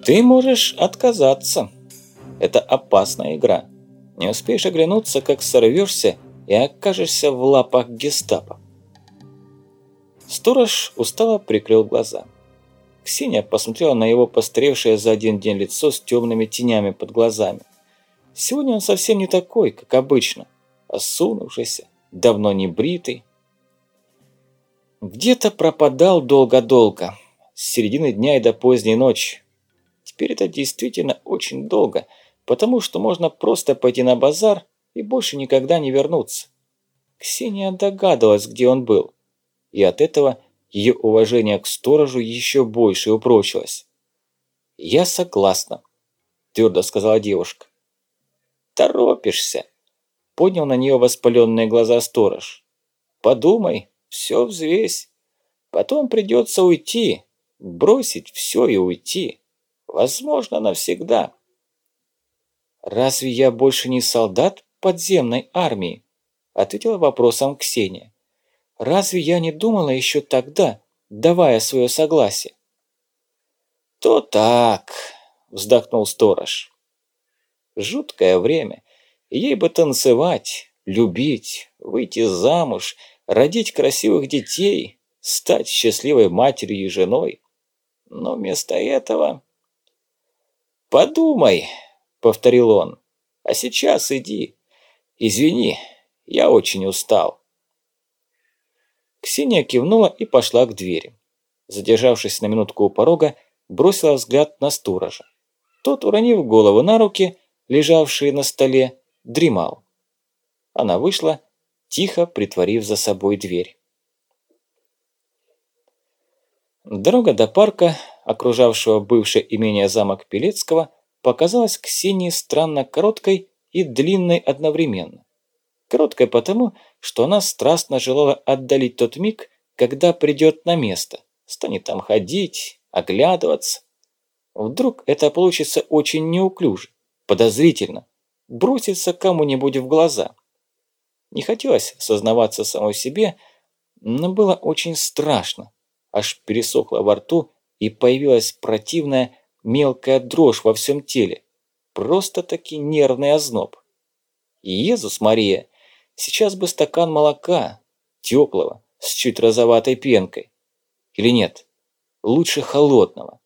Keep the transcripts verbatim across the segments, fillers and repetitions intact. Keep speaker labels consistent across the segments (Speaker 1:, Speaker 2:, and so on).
Speaker 1: Ты можешь отказаться. Это опасная игра. Не успеешь оглянуться, как сорвешься и окажешься в лапах гестапо. Сторож устало прикрыл глаза. Ксения посмотрела на его постаревшее за один день лицо с темными тенями под глазами. Сегодня он совсем не такой, как обычно. Осунувшийся, давно не бритый. Где-то пропадал долго-долго, с середины дня и до поздней ночи. Теперь это действительно очень долго, потому что можно просто пойти на базар и больше никогда не вернуться. Ксения догадывалась, где он был, и от этого ее уважение к сторожу еще больше упрочилось. «Я согласна», – твердо сказала девушка. «Торопишься», – поднял на нее воспаленные глаза сторож. «Подумай, все взвесь. Потом придется уйти, бросить все и уйти. Возможно, навсегда». «Разве я больше не солдат подземной армии?» – ответила вопросом Ксения. «Разве я не думала еще тогда, давая свое согласие?» «То так», – вздохнул сторож. «Жуткое время. Ей бы танцевать, любить, выйти замуж, родить красивых детей, стать счастливой матерью и женой. Но вместо этого...» «Подумай», – повторил он, – «а сейчас иди. Извини, я очень устал». Ксения кивнула и пошла к двери. Задержавшись на минутку у порога, бросила взгляд на сторожа. Тот, уронив голову на руки, лежавшие на столе, дремал. Она вышла, тихо притворив за собой дверь. Дорога до парка, окружавшего бывшее имение замок Пелецкого, показалась Ксении странно короткой и длинной одновременно. Короткой потому, что она страстно желала отдалить тот миг, когда придет на место, станет там ходить, оглядываться. Вдруг это получится очень неуклюже, подозрительно, бросится кому-нибудь в глаза. Не хотелось сознаваться самой себе, но было очень страшно. Аж пересохло во рту и появилась противная мелкая дрожь во всем теле. Просто-таки нервный озноб. Иисус Мария, сейчас бы стакан молока, теплого, с чуть розоватой пенкой. Или нет, лучше холодного.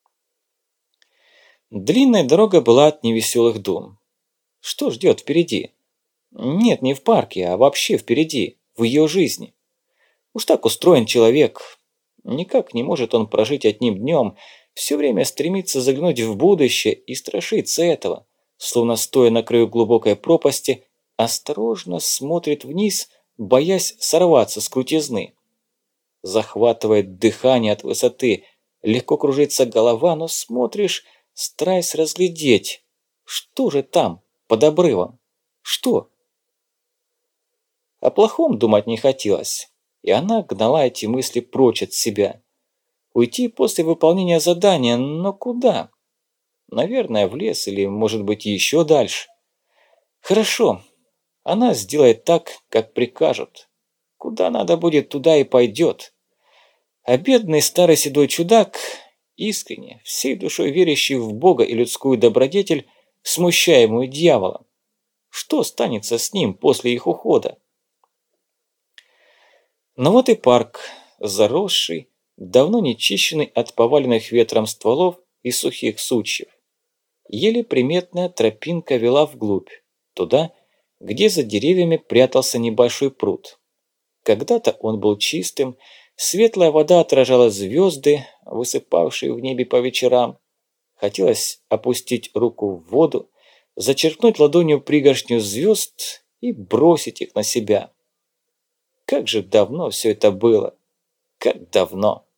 Speaker 1: Длинная дорога была от невеселых дум. Что ждет впереди? Нет, не в парке, а вообще впереди, в ее жизни. Уж так устроен человек. Никак не может он прожить одним днем, все время стремится заглянуть в будущее и страшится этого, словно стоя на краю глубокой пропасти, осторожно смотрит вниз, боясь сорваться с крутизны. Захватывает дыхание от высоты, легко кружится голова, но смотришь, стараясь разглядеть, что же там, под обрывом, что? О плохом думать не хотелось, и она гнала эти мысли прочь от себя. Уйти после выполнения задания, но куда? Наверное, в лес или, может быть, еще дальше. Хорошо, она сделает так, как прикажут. Куда надо будет, туда и пойдет. А бедный старый седой чудак, искренне, всей душой верящий в Бога и людскую добродетель, смущаемую дьяволом. Что станется с ним после их ухода? Но вот и парк, заросший, давно не чищенный от поваленных ветром стволов и сухих сучьев. Еле приметная тропинка вела вглубь, туда, где за деревьями прятался небольшой пруд. Когда-то он был чистым, светлая вода отражала звезды, высыпавшие в небе по вечерам. Хотелось опустить руку в воду, зачерпнуть ладонью пригоршню звезд и бросить их на себя. Как же давно все это было! Как давно!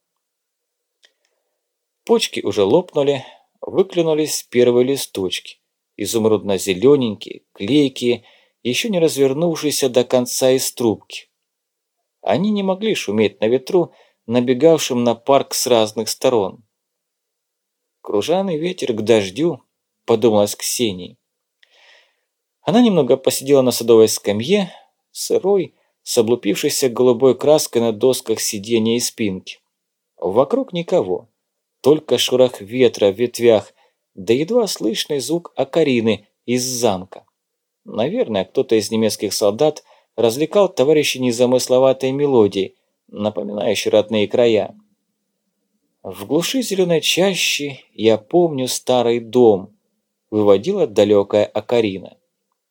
Speaker 1: Почки уже лопнули, выклюнулись первые листочки, изумрудно-зелененькие, клейкие, еще не развернувшиеся до конца из трубки. Они не могли шуметь на ветру, набегавшем на парк с разных сторон. «Кружаный ветер к дождю», – подумалась Ксении. Она немного посидела на садовой скамье, сырой, с облупившейся голубой краской на досках сиденья и спинки. Вокруг никого, только шорох ветра в ветвях, да едва слышный звук окарины из замка. Наверное, кто-то из немецких солдат развлекал товарищей незамысловатой мелодией, напоминающей родные края. В глуши зеленой чащи я помню старый дом, выводила далекая окарина.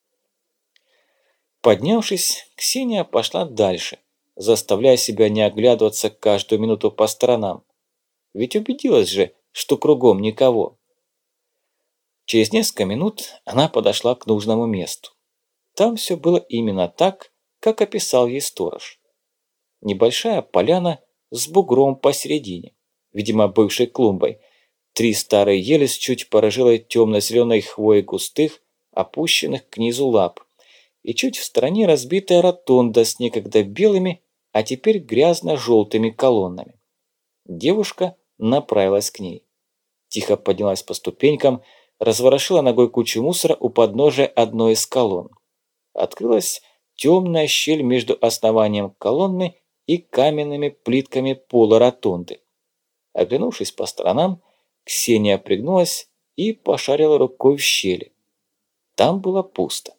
Speaker 1: Поднявшись, Ксения пошла дальше, заставляя себя не оглядываться каждую минуту по сторонам. Ведь убедилась же, что кругом никого. Через несколько минут она подошла к нужному месту. Там все было именно так, как описал ей сторож. Небольшая поляна с бугром посередине, видимо, бывшей клумбой. Три старые ели с чуть порожилой темно-зеленой хвоей густых, опущенных к низу лап. И чуть в стороне разбитая ротонда с некогда белыми, а теперь грязно-желтыми колоннами. Девушка направилась к ней. Тихо поднялась по ступенькам, разворошила ногой кучу мусора у подножия одной из колонн. Открылась темная щель между основанием колонны и каменными плитками пола ротонды. Оглянувшись по сторонам, Ксения пригнулась и пошарила рукой в щели. Там было пусто.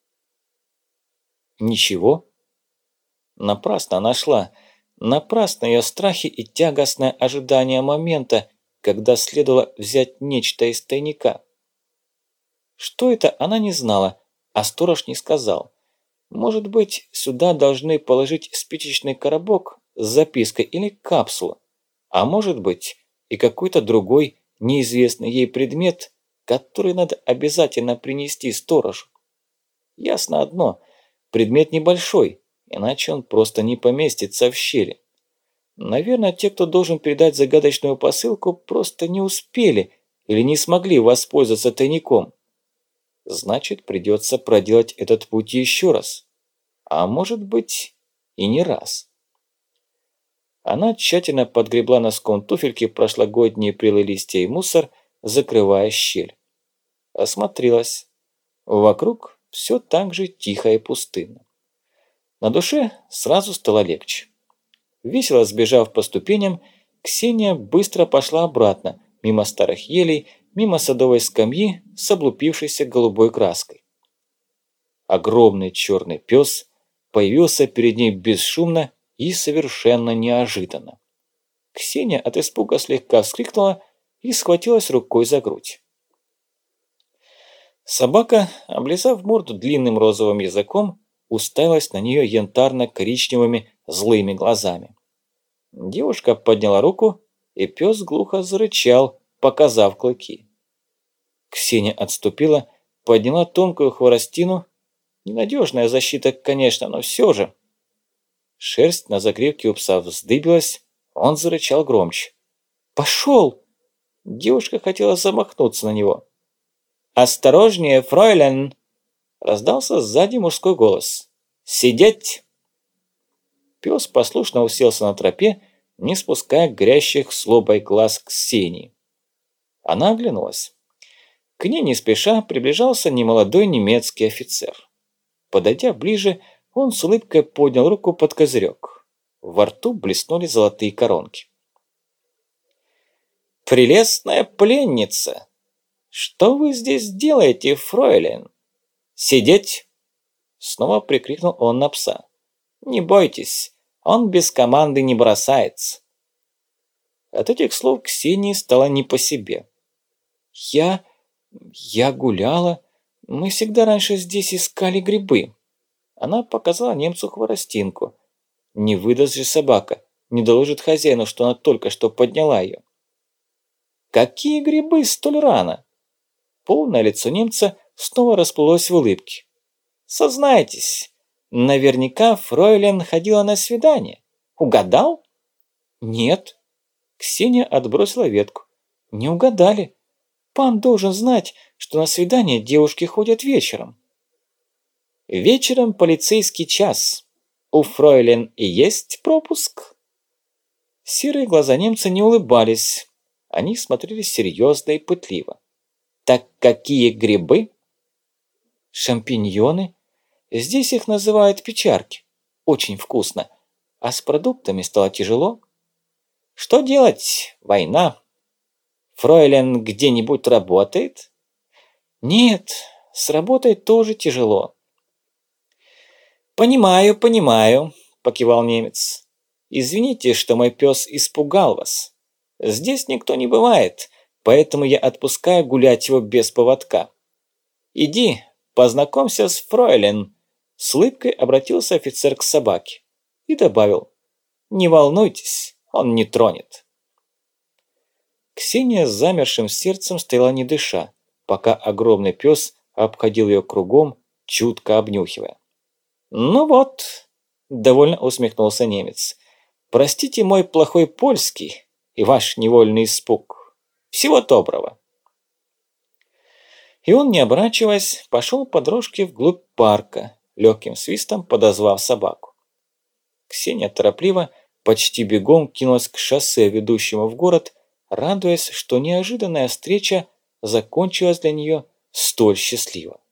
Speaker 1: Ничего. Напрасно она шла. Напрасно ее страхи и тягостное ожидание момента, когда следовало взять нечто из тайника. Что это, она не знала, а сторож не сказал. Может быть, сюда должны положить спичечный коробок с запиской или капсулу, а может быть и какой-то другой неизвестный ей предмет, который надо обязательно принести сторожу. Ясно одно, предмет небольшой, иначе он просто не поместится в щели. Наверное, те, кто должен передать загадочную посылку, просто не успели или не смогли воспользоваться тайником. Значит, придется проделать этот путь еще раз. А может быть, и не раз. Она тщательно подгребла носком туфельки прошлогодние прелые листья и мусор, закрывая щель. Осмотрелась. Вокруг все так же тихо и пустынно. На душе сразу стало легче. Весело сбежав по ступеням, Ксения быстро пошла обратно, мимо старых елей, мимо садовой скамьи с облупившейся голубой краской. Огромный черный пес появился перед ней бесшумно и совершенно неожиданно. Ксения от испуга слегка вскрикнула и схватилась рукой за грудь. Собака, облизав морду длинным розовым языком, уставилась на нее янтарно-коричневыми злыми глазами. Девушка подняла руку, и пес глухо зарычал, показав клыки. Ксения отступила, подняла тонкую хворостину. Ненадежная защита, конечно, но все же. Шерсть на загривке у пса вздыбилась, он зарычал громче. «Пошел!» Девушка хотела замахнуться на него. «Осторожнее, фройлен!» Раздался сзади мужской голос. «Сидеть!» Пес послушно уселся на тропе, не спуская горящих злобой глаз Ксении. Она оглянулась. К ней не спеша приближался немолодой немецкий офицер. Подойдя ближе, он с улыбкой поднял руку под козырек. Во рту блеснули золотые коронки. «Прелестная пленница! Что вы здесь делаете, фройлен? Сидеть!» Снова прикрикнул он на пса. «Не бойтесь, он без команды не бросается». От этих слов Ксении стало не по себе. «Я... я гуляла. Мы всегда раньше здесь искали грибы». Она показала немцу хворостинку. Не выдаст же собака, не доложит хозяину, что она только что подняла ее. «Какие грибы столь рано?» Полное лицо немца снова расплылось в улыбке. «Сознайтесь, наверняка фройлен ходила на свидание. Угадал?» «Нет». Ксения отбросила ветку. «Не угадали. Пан должен знать, что на свидание девушки ходят вечером». «Вечером полицейский час. У фройлен и есть пропуск?» Серые глаза немца не улыбались. Они смотрели серьезно и пытливо. «Так какие грибы?» «Шампиньоны. Здесь их называют печарки. Очень вкусно. А с продуктами стало тяжело». «Что делать? Война». Фройлен где-нибудь работает? Нет, с работой тоже тяжело. Понимаю, понимаю, покивал немец. Извините, что мой пес испугал вас. Здесь никто не бывает, поэтому я отпускаю гулять его без поводка. Иди, познакомься с Фройлен. С улыбкой обратился офицер к собаке и добавил: не волнуйтесь, он не тронет. Ксения с замершим сердцем стояла не дыша, пока огромный пес обходил ее кругом, чутко обнюхивая. «Ну вот», – довольно усмехнулся немец, – «простите мой плохой польский и ваш невольный испуг. Всего доброго». И он, не оборачиваясь, пошел по дорожке вглубь парка, легким свистом подозвав собаку. Ксения торопливо, почти бегом кинулась к шоссе, ведущему в город, радуясь, что неожиданная встреча закончилась для нее столь счастливо.